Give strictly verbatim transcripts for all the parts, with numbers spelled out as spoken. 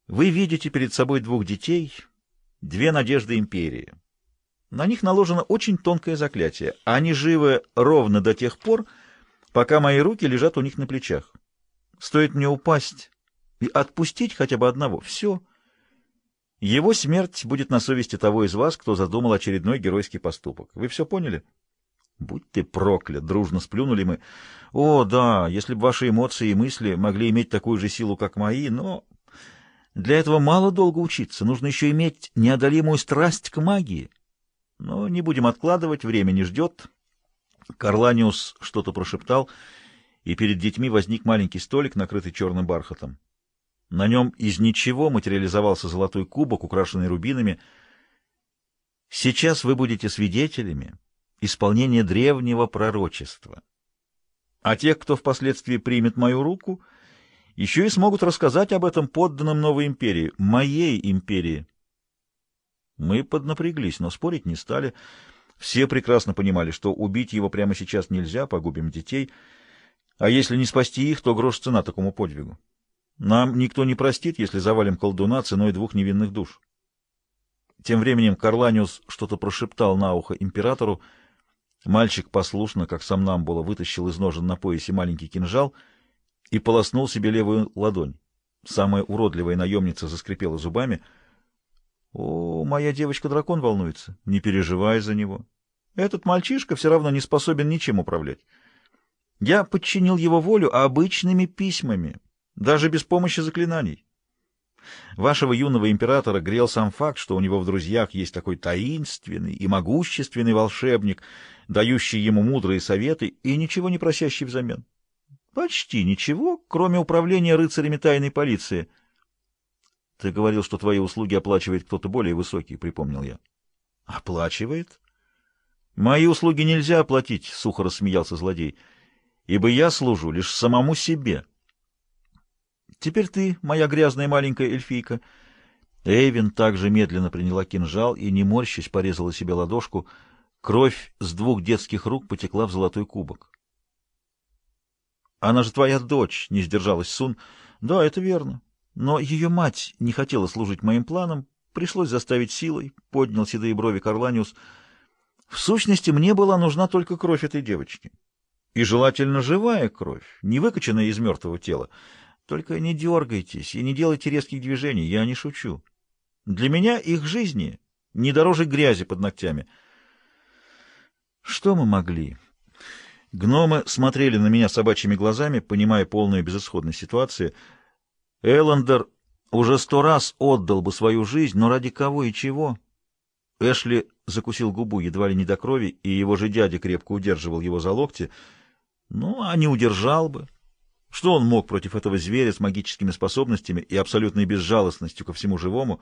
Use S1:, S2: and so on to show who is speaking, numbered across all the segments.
S1: Вы видите перед собой двух детей, две надежды империи. На них наложено очень тонкое заклятие. Они живы ровно до тех пор, пока мои руки лежат у них на плечах. Стоит мне упасть и отпустить хотя бы одного — все. Его смерть будет на совести того из вас, кто задумал очередной геройский поступок. Вы все поняли? Будь ты проклят, дружно сплюнули мы. О, да, если бы ваши эмоции и мысли могли иметь такую же силу, как мои, но для этого мало долго учиться. Нужно еще иметь неодолимую страсть к магии. Но не будем откладывать, время не ждет. Карланиус что-то прошептал, и перед детьми возник маленький столик, накрытый черным бархатом. На нем из ничего материализовался золотой кубок, украшенный рубинами. Сейчас вы будете свидетелями исполнения древнего пророчества. А те, кто впоследствии примет мою руку, еще и смогут рассказать об этом подданным новой империи, моей империи. Мы поднапряглись, но спорить не стали. Все прекрасно понимали, что убить его прямо сейчас нельзя, погубим детей, а если не спасти их, то грош цена такому подвигу. Нам никто не простит, если завалим колдуна ценой двух невинных душ. Тем временем Карланиус что-то прошептал на ухо императору. Мальчик послушно, как сомнамбула, вытащил из ножен на поясе маленький кинжал и полоснул себе левую ладонь. Самая уродливая наемница заскрипела зубами. «О, моя девочка-дракон волнуется. Не переживай за него. Этот мальчишка все равно не способен ничем управлять. Я подчинил его волю обычными письмами, даже без помощи заклинаний. Вашего юного императора грел сам факт, что у него в друзьях есть такой таинственный и могущественный волшебник, дающий ему мудрые советы и ничего не просящий взамен. Почти ничего, кроме управления рыцарями тайной полиции. Ты говорил, что твои услуги оплачивает кто-то более высокий, припомнил я. Оплачивает? Мои услуги нельзя оплатить, сухо рассмеялся злодей, ибо я служу лишь самому себе. Теперь ты, моя грязная маленькая эльфийка. Эйвин также медленно приняла кинжал и, не морщась, порезала себе ладошку. Кровь с двух детских рук потекла в золотой кубок. Она же твоя дочь, не сдержалась Сун. Да, это верно. Но ее мать не хотела служить моим планам, пришлось заставить силой, поднял седые брови Карланиус. В сущности, мне была нужна только кровь этой девочки. И желательно живая кровь, не выкачанная из мертвого тела. Только не дергайтесь и не делайте резких движений, я не шучу. Для меня их жизни не дороже грязи под ногтями. Что мы могли? Гномы смотрели на меня собачьими глазами, понимая полную безысходность ситуации. Эллендер уже сто раз отдал бы свою жизнь, но ради кого и чего? Эшли закусил губу едва ли не до крови, и его же дядя крепко удерживал его за локти. Ну, а не удержал бы. Что он мог против этого зверя с магическими способностями и абсолютной безжалостностью ко всему живому?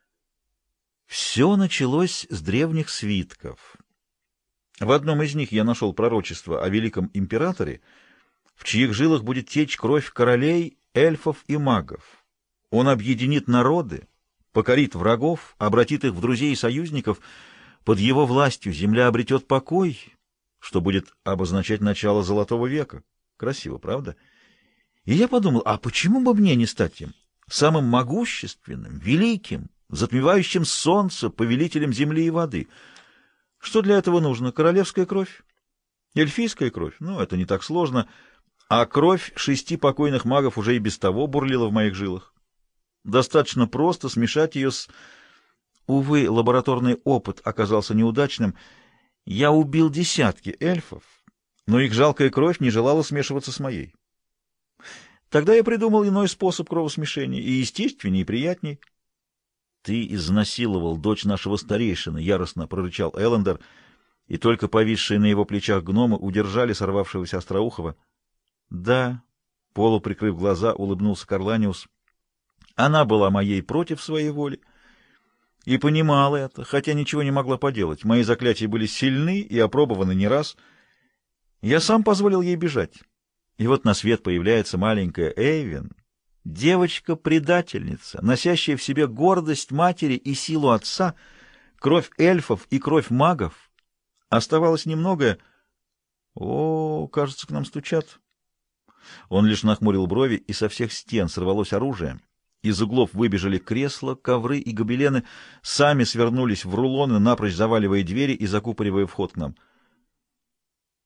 S1: Все началось с древних свитков. В одном из них я нашел пророчество о великом императоре, в чьих жилах будет течь кровь королей, эльфов и магов. Он объединит народы, покорит врагов, обратит их в друзей и союзников. Под его властью земля обретет покой, что будет обозначать начало Золотого века. Красиво, правда? И я подумал, а почему бы мне не стать им? Самым могущественным, великим, затмевающим солнце, повелителем земли и воды. Что для этого нужно? Королевская кровь? Эльфийская кровь? Ну, это не так сложно. А кровь шести покойных магов уже и без того бурлила в моих жилах. Достаточно просто смешать ее с... Увы, лабораторный опыт оказался неудачным. Я убил десятки эльфов, но их жалкая кровь не желала смешиваться с моей. Тогда я придумал иной способ кровосмешения, и естественней, и приятней. — Ты изнасиловал дочь нашего старейшины, — яростно прорычал Эллендер, и только повисшие на его плечах гномы удержали сорвавшегося Остроухова. — Да, — полуприкрыв глаза, улыбнулся Карланиус, — она была моей против своей воли и понимала это, хотя ничего не могла поделать. Мои заклятия были сильны и опробованы не раз. Я сам позволил ей бежать. И вот на свет появляется маленькая Эйвин, девочка-предательница, носящая в себе гордость матери и силу отца, кровь эльфов и кровь магов. Оставалось немногое. О, кажется, к нам стучат. Он лишь нахмурил брови, и со всех стен сорвалось оружие. Из углов выбежали кресла, ковры и гобелены, сами свернулись в рулоны, напрочь заваливая двери и закупоривая вход к нам.